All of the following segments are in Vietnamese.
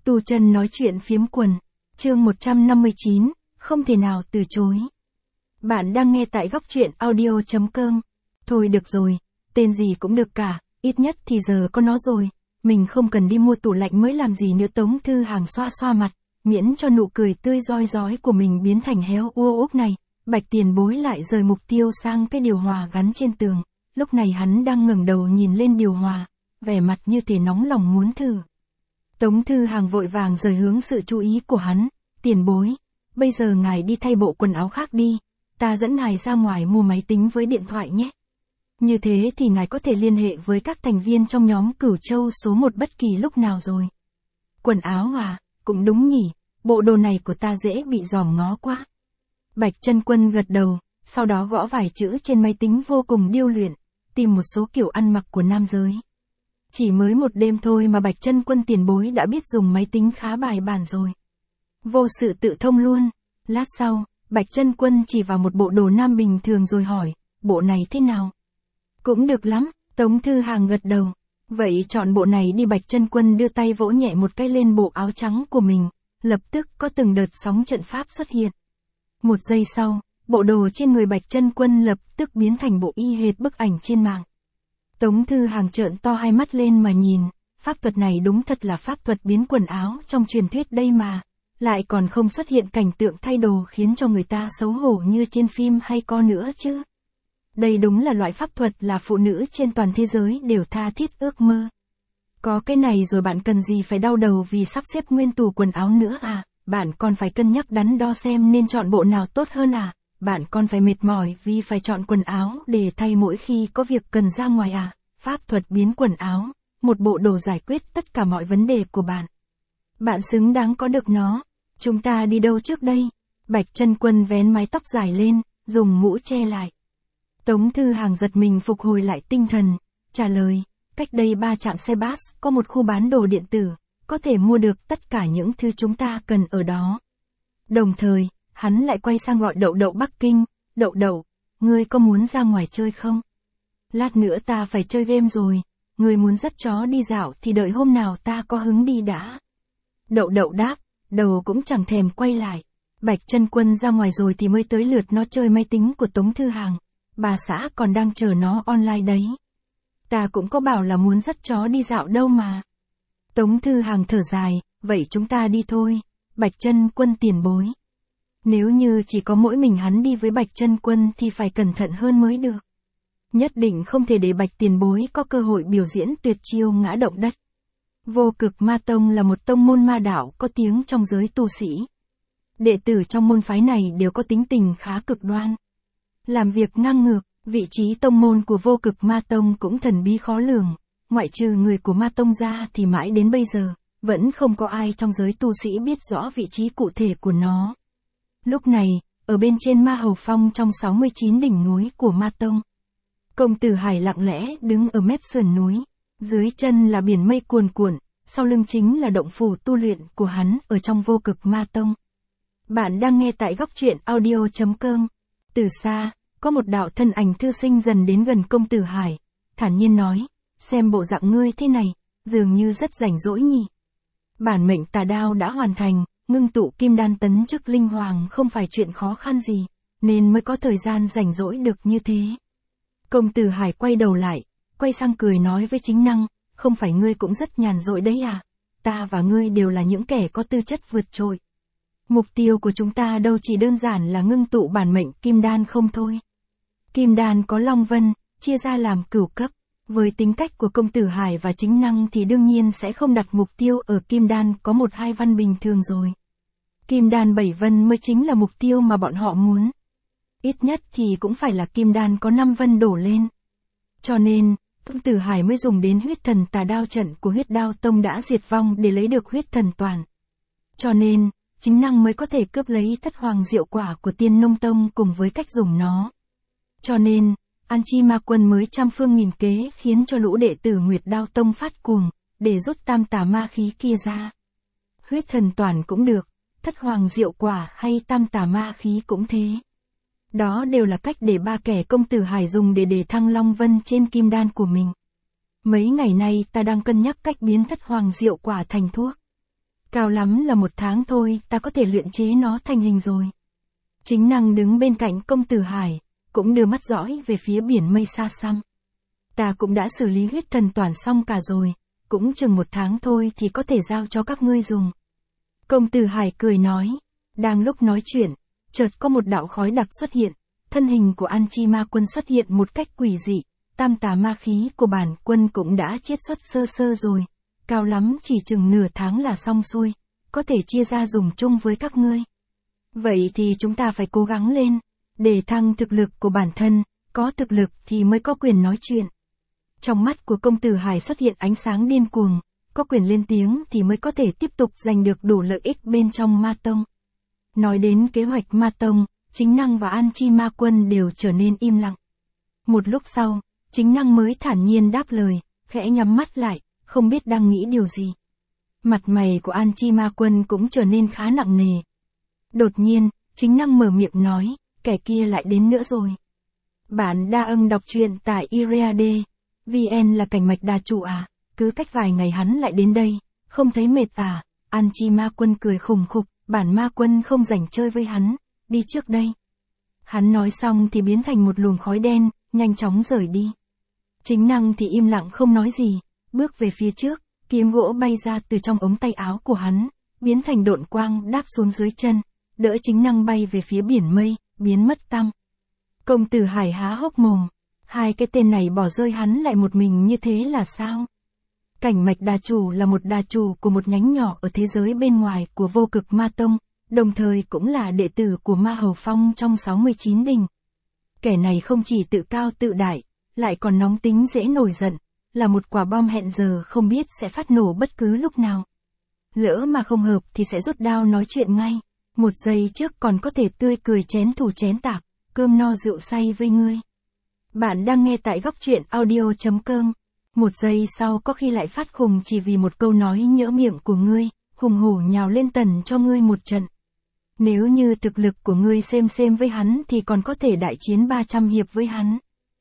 Tu Chân nói chuyện phiếm quần, chương 159, không thể nào từ chối. Bạn đang nghe tại góc truyện audio.com. Thôi được rồi, tên gì cũng được cả, ít nhất thì giờ có nó rồi, mình không cần đi mua tủ lạnh mới làm gì nữa. Tống Thư Hàng xoa xoa mặt, miễn cho nụ cười tươi rói rói của mình biến thành héo ua úc này. Bạch Tiền Bối lại rời mục tiêu sang cái điều hòa gắn trên tường, lúc này hắn đang ngẩng đầu nhìn lên điều hòa, vẻ mặt như thể nóng lòng muốn thử. Tống Thư Hàng vội vàng rời hướng sự chú ý của hắn, Tiền Bối, bây giờ ngài đi thay bộ quần áo khác đi, ta dẫn ngài ra ngoài mua máy tính với điện thoại nhé. Như thế thì ngài có thể liên hệ với các thành viên trong nhóm Cửu Châu số 1 bất kỳ lúc nào rồi. Quần áo à, cũng đúng nhỉ, bộ đồ này của ta dễ bị dòm ngó quá. Bạch Chân Quân gật đầu, sau đó gõ vài chữ trên máy tính vô cùng điêu luyện, tìm một số kiểu ăn mặc của nam giới. Chỉ mới một đêm thôi mà Bạch Chân Quân Tiền Bối đã biết dùng máy tính khá bài bản rồi. Vô sự tự thông luôn. Lát sau, Bạch Chân Quân chỉ vào một bộ đồ nam bình thường rồi hỏi, bộ này thế nào? Cũng được lắm, Tống Thư Hàng gật đầu. Vậy chọn bộ này đi. Bạch Chân Quân đưa tay vỗ nhẹ một cái lên bộ áo trắng của mình, lập tức có từng đợt sóng trận pháp xuất hiện. Một giây sau, bộ đồ trên người Bạch Chân Quân lập tức biến thành bộ y hệt bức ảnh trên mạng. Tống Thư Hàng trợn to hai mắt lên mà nhìn, pháp thuật này đúng thật là pháp thuật biến quần áo trong truyền thuyết đây mà, lại còn không xuất hiện cảnh tượng thay đồ khiến cho người ta xấu hổ như trên phim hay co nữa chứ. Đây đúng là loại pháp thuật là phụ nữ trên toàn thế giới đều tha thiết ước mơ. Có cái này rồi bạn cần gì phải đau đầu vì sắp xếp nguyên tủ quần áo nữa à, bạn còn phải cân nhắc đắn đo xem nên chọn bộ nào tốt hơn à. Bạn còn phải mệt mỏi vì phải chọn quần áo để thay mỗi khi có việc cần ra ngoài à. Pháp thuật biến quần áo, một bộ đồ giải quyết tất cả mọi vấn đề của bạn. Bạn xứng đáng có được nó. Chúng ta đi đâu trước đây? Bạch Chân Quân vén mái tóc dài lên, dùng mũ che lại. Tống Thư Hàng giật mình phục hồi lại tinh thần, trả lời, cách đây 3 trạm xe bus có một khu bán đồ điện tử, có thể mua được tất cả những thứ chúng ta cần ở đó. Đồng thời, hắn lại quay sang gọi Đậu Đậu Bắc Kinh, Đậu Đậu, ngươi có muốn ra ngoài chơi không? Lát nữa ta phải chơi game rồi, ngươi muốn dắt chó đi dạo thì đợi hôm nào ta có hứng đi đã. Đậu Đậu đáp, đầu cũng chẳng thèm quay lại. Bạch Chân Quân ra ngoài rồi thì mới tới lượt nó chơi máy tính của Tống Thư Hàng, bà xã còn đang chờ nó online đấy. Ta cũng có bảo là muốn dắt chó đi dạo đâu mà. Tống Thư Hàng thở dài, vậy chúng ta đi thôi, Bạch Chân Quân Tiền Bối. Nếu như chỉ có mỗi mình hắn đi với Bạch Chân Quân thì phải cẩn thận hơn mới được. Nhất định không thể để Bạch Tiền Bối có cơ hội biểu diễn tuyệt chiêu ngã động đất. Vô Cực Ma Tông là một tông môn ma đạo có tiếng trong giới tu sĩ. Đệ tử trong môn phái này đều có tính tình khá cực đoan. Làm việc ngang ngược, vị trí tông môn của Vô Cực Ma Tông cũng thần bí khó lường. Ngoại trừ người của Ma Tông ra thì mãi đến bây giờ, vẫn không có ai trong giới tu sĩ biết rõ vị trí cụ thể của nó. Lúc này, ở bên trên Ma Hầu Phong trong 69 đỉnh núi của Ma Tông, Công Tử Hải lặng lẽ đứng ở mép sườn núi, dưới chân là biển mây cuồn cuộn, sau lưng chính là động phủ tu luyện của hắn ở trong Vô Cực Ma Tông. Bạn đang nghe tại góc truyện audio.com. Từ xa, có một đạo thân ảnh thư sinh dần đến gần Công Tử Hải, thản nhiên nói, xem bộ dạng ngươi thế này, dường như rất rảnh rỗi nhỉ. Bản mệnh tà đao đã hoàn thành, ngưng tụ kim đan tấn chức linh hoàng không phải chuyện khó khăn gì, nên mới có thời gian rảnh rỗi được như thế. Công Tử Hải quay đầu lại, quay sang cười nói với Chính Năng, không phải ngươi cũng rất nhàn rỗi đấy à, ta và ngươi đều là những kẻ có tư chất vượt trội. Mục tiêu của chúng ta đâu chỉ đơn giản là ngưng tụ bản mệnh kim đan không thôi. Kim đan có Long Vân, chia ra làm cửu cấp, với tính cách của Công Tử Hải và Chính Năng thì đương nhiên sẽ không đặt mục tiêu ở kim đan có 1-2 văn bình thường rồi. Kim đan 7 vân mới chính là mục tiêu mà bọn họ muốn. Ít nhất thì cũng phải là kim đan có 5 vân đổ lên. Cho nên, Công Tử Hải mới dùng đến huyết thần tà đao trận của Huyết Đao Tông đã diệt vong để lấy được huyết thần toàn. Cho nên, Chính Năng mới có thể cướp lấy Thất Hoàng Diệu Quả của Tiên Nông Tông cùng với cách dùng nó. Cho nên, An Chi Ma Quân mới trăm phương nghìn kế khiến cho lũ đệ tử Nguyệt Đao Tông phát cuồng, để rút tam tà ma khí kia ra. Huyết thần toàn cũng được, Thất Hoàng Diệu Quả hay tam tà ma khí cũng thế. Đó đều là cách để 3 kẻ Công Tử Hải dùng để thăng Long Vân trên kim đan của mình. Mấy ngày nay ta đang cân nhắc cách biến Thất Hoàng Diệu Quả thành thuốc. Cao lắm là 1 tháng thôi, ta có thể luyện chế nó thành hình rồi. Chính năng đứng bên cạnh công tử Hải, cũng đưa mắt dõi về phía biển mây xa xăm. Ta cũng đã xử lý huyết thần toàn xong cả rồi, cũng chừng 1 tháng thôi thì có thể giao cho các ngươi dùng. Công tử Hải cười nói. Đang lúc nói chuyện, chợt có một đạo khói đặc xuất hiện, thân hình của An Chi Ma Quân xuất hiện một cách quỷ dị, tam tà ma khí của bản quân cũng đã chiết xuất sơ sơ rồi, cao lắm chỉ chừng nửa tháng là xong xuôi, có thể chia ra dùng chung với các ngươi. Vậy thì chúng ta phải cố gắng lên, để thăng thực lực của bản thân, có thực lực thì mới có quyền nói chuyện. Trong mắt của công tử Hải xuất hiện ánh sáng điên cuồng, có quyền lên tiếng thì mới có thể tiếp tục giành được đủ lợi ích bên trong Ma Tông. Nói đến kế hoạch Ma Tông, Chính Năng và An Chi Ma Quân đều trở nên im lặng. Một lúc sau, Chính Năng mới thản nhiên đáp lời, khẽ nhắm mắt lại, không biết đang nghĩ điều gì. Mặt mày của An Chi Ma Quân cũng trở nên khá nặng nề. Đột nhiên, Chính Năng mở miệng nói, kẻ kia lại đến nữa rồi. Bạn đa âng đọc truyện tại Iriade. VN là Cảnh Mạch Đà Chủ à, cứ cách vài ngày hắn lại đến đây, không thấy mệt à? An Chi Ma Quân cười khùng khục, bản Ma Quân không rảnh chơi với hắn, đi trước đây. Hắn nói xong thì biến thành một luồng khói đen, nhanh chóng rời đi. Chính Năng thì im lặng không nói gì, bước về phía trước, kiếm gỗ bay ra từ trong ống tay áo của hắn, biến thành độn quang đáp xuống dưới chân, đỡ Chính Năng bay về phía biển mây, biến mất tăm. Công tử Hải há hốc mồm, hai cái tên này bỏ rơi hắn lại một mình như thế là sao? Cảnh Mạch Đà Chủ là một đà chủ của một nhánh nhỏ ở thế giới bên ngoài của Vô Cực Ma Tông, đồng thời cũng là đệ tử của Ma Hầu Phong trong 69 đình. Kẻ này không chỉ tự cao tự đại, lại còn nóng tính dễ nổi giận, là một quả bom hẹn giờ không biết sẽ phát nổ bất cứ lúc nào. Lỡ mà không hợp thì sẽ rút đao nói chuyện ngay, 1 giây trước còn có thể tươi cười chén thủ chén tạc, cơm no rượu say với ngươi. Bạn đang nghe tại góc truyện audio.com. 1 giây sau có khi lại phát khùng chỉ vì một câu nói nhỡ miệng của ngươi, hùng hổ nhào lên tần cho ngươi một trận. Nếu như thực lực của ngươi xem với hắn thì còn có thể đại chiến 300 hiệp với hắn.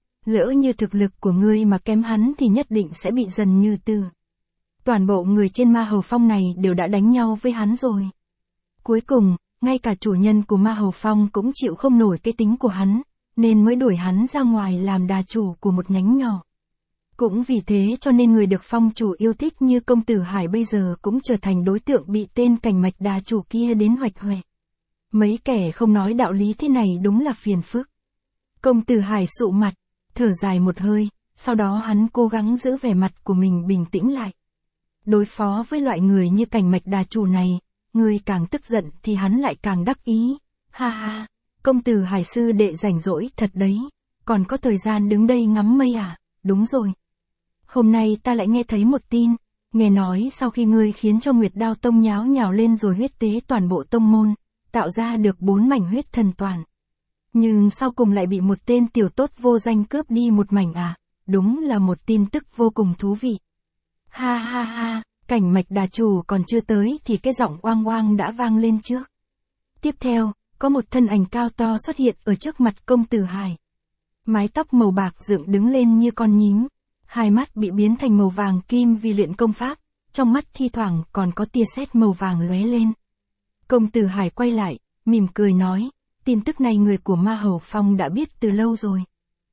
Lỡ như thực lực của ngươi mà kém hắn thì nhất định sẽ bị dần như từ. Toàn bộ người trên Ma Hầu Phong này đều đã đánh nhau với hắn rồi. Cuối cùng, ngay cả chủ nhân của Ma Hầu Phong cũng chịu không nổi cái tính của hắn, nên mới đuổi hắn ra ngoài làm đà chủ của một nhánh nhỏ. Cũng vì thế cho nên người được phong chủ yêu thích như công tử Hải bây giờ cũng trở thành đối tượng bị tên Cảnh Mạch Đà Chủ kia đến hoạch hoẹ. Mấy kẻ không nói đạo lý thế này đúng là phiền phức. Công tử Hải sụ mặt, thở dài một hơi, sau đó hắn cố gắng giữ vẻ mặt của mình bình tĩnh lại. Đối phó với loại người như Cảnh Mạch Đà Chủ này, người càng tức giận thì hắn lại càng đắc ý. Ha ha, công tử Hải sư đệ rảnh rỗi thật đấy, còn có thời gian đứng đây ngắm mây à? Đúng rồi. Hôm nay ta lại nghe thấy một tin, nghe nói sau khi ngươi khiến cho Nguyệt Đao Tông nháo nhào lên rồi huyết tế toàn bộ tông môn, tạo ra được 4 mảnh huyết thần toàn. Nhưng sau cùng lại bị một tên tiểu tốt vô danh cướp đi một mảnh à? Đúng là một tin tức vô cùng thú vị. Ha ha ha, Cảnh Mạch Đà Chủ còn chưa tới thì cái giọng oang oang đã vang lên trước. Tiếp theo, có một thân ảnh cao to xuất hiện ở trước mặt công tử Hải. Mái tóc màu bạc dựng đứng lên như con nhím, hai mắt bị biến thành màu vàng kim vì luyện công pháp, trong mắt thi thoảng còn có tia sét màu vàng lóe lên. Công tử Hải quay lại, mỉm cười nói, tin tức này người của Ma Hầu Phong đã biết từ lâu rồi.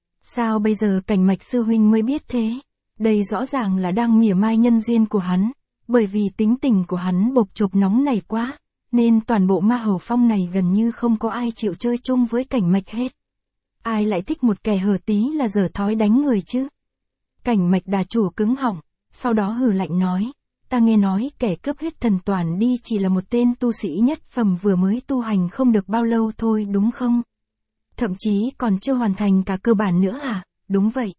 Sao bây giờ Cảnh Mạch sư huynh mới biết thế? Đây rõ ràng là đang mỉa mai nhân duyên của hắn, bởi vì tính tình của hắn bộc trộp nóng này quá, nên toàn bộ Ma Hầu Phong này gần như không có ai chịu chơi chung với Cảnh Mạch hết. Ai lại thích một kẻ hở tí là dở thói đánh người chứ? Cảnh Mạch Đà Chủ cứng họng, sau đó hừ lạnh nói, ta nghe nói kẻ cướp huyết thần toàn đi chỉ là một tên tu sĩ nhất phẩm vừa mới tu hành không được bao lâu thôi đúng không? Thậm chí còn chưa hoàn thành cả cơ bản nữa à? Đúng vậy.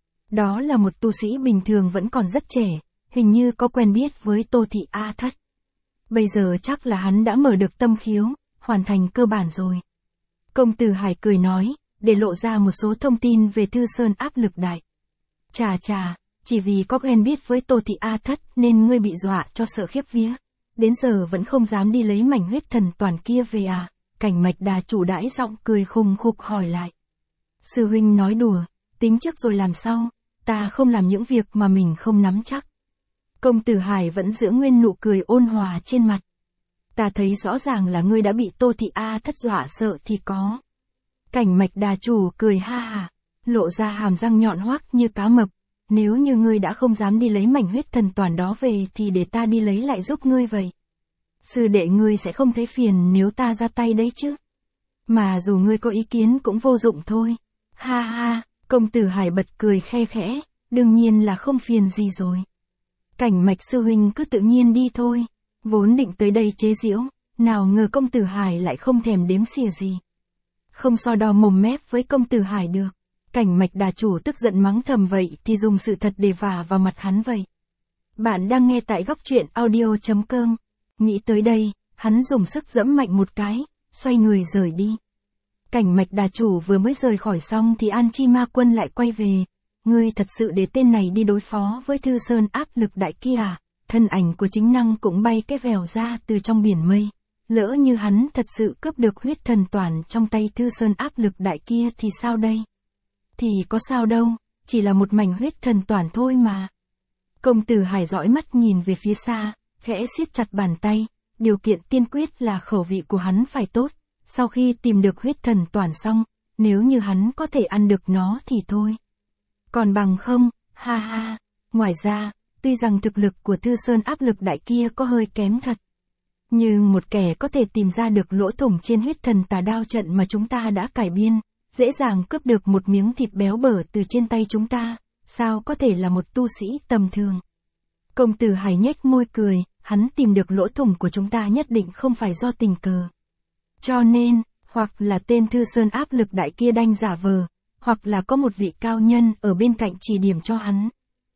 Đó là một tu sĩ bình thường vẫn còn rất trẻ, hình như có quen biết với Tô Thị A Thất. Bây giờ chắc là hắn đã mở được tâm khiếu, hoàn thành cơ bản rồi. Công tử Hải cười nói, để lộ ra một số thông tin về Thư Sơn áp lực đại. Chà, chỉ vì có quen biết với Tô Thị A Thất nên ngươi bị dọa cho sợ khiếp vía. Đến giờ vẫn không dám đi lấy mảnh huyết thần toàn kia về à? Cảnh Mạch Đà Chủ đãi giọng cười khùng khục hỏi lại. Sư huynh nói đùa, tính trước rồi làm sau, ta không làm những việc mà mình không nắm chắc. Công tử Hải vẫn giữ nguyên nụ cười ôn hòa trên mặt. Ta thấy rõ ràng là ngươi đã bị Tô Thị A Thất dọa sợ thì có. Cảnh Mạch Đà chủ cười ha hà, lộ ra hàm răng nhọn hoắt như cá mập. Nếu như ngươi đã không dám đi lấy mảnh huyết thần toàn đó về thì để ta đi lấy lại giúp ngươi vậy. Sư đệ ngươi sẽ không thấy phiền nếu ta ra tay đấy chứ. Mà dù ngươi có ý kiến cũng vô dụng thôi. Ha ha, công tử Hải bật cười khe khẽ, đương nhiên là không phiền gì rồi. Cảnh Mạch sư huynh cứ tự nhiên đi thôi. Vốn định tới đây chế giễu, nào ngờ công tử Hải lại không thèm đếm xỉa gì. Không so đo mồm mép với công tử Hải được. Cảnh Mạch Đà chủ tức giận mắng thầm vậy thì dùng sự thật để vả vào mặt hắn vậy. Bạn đang nghe tại góc truyện audio.com. Nghĩ tới đây, hắn dùng sức giẫm mạnh một cái, xoay người rời đi. Cảnh Mạch Đà chủ vừa mới rời khỏi xong thì An Chi Ma Quân lại quay về. Ngươi thật sự để tên này đi đối phó với Thư Sơn áp lực đại kia à? Thân ảnh của chính năng cũng bay cái vèo ra từ trong biển mây. Lỡ như hắn thật sự cướp được huyết thần toàn trong tay Thư Sơn áp lực đại kia thì sao đây? Thì có sao đâu, chỉ là một mảnh huyết thần toàn thôi mà. Công tử Hải dõi mắt nhìn về phía xa, khẽ siết chặt bàn tay, điều kiện tiên quyết là khẩu vị của hắn phải tốt. Sau khi tìm được huyết thần toàn xong, nếu như hắn có thể ăn được nó thì thôi. Còn bằng không, ha ha. Ngoài ra, tuy rằng thực lực của Thư Sơn áp lực đại kia có hơi kém thật. Nhưng một kẻ có thể tìm ra được lỗ thủng trên huyết thần tà đao trận mà chúng ta đã cải biên, dễ dàng cướp được một miếng thịt béo bở từ trên tay chúng ta, sao có thể là một tu sĩ tầm thường. Công tử Hải nhếch môi cười, hắn tìm được lỗ thủng của chúng ta nhất định không phải do tình cờ. Cho nên, hoặc là tên Thư Sơn áp lực đại kia đanh giả vờ, hoặc là có một vị cao nhân ở bên cạnh chỉ điểm cho hắn.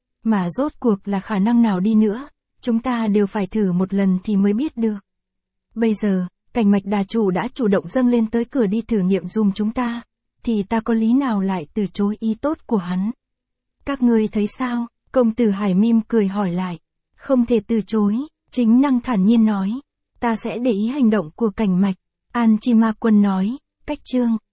Mà rốt cuộc là khả năng nào đi nữa, chúng ta đều phải thử một lần thì mới biết được. Bây giờ, Cảnh Mạch Đà chủ đã chủ động dâng lên tới cửa đi thử nghiệm dùm chúng ta, thì ta có lý nào lại từ chối ý tốt của hắn? Các ngươi thấy sao? Công tử Hải mỉm cười hỏi lại. Không thể từ chối, chính năng thản nhiên nói. Ta sẽ để ý hành động của Cảnh Mạch. An Chi Ma Quân nói, cách chương.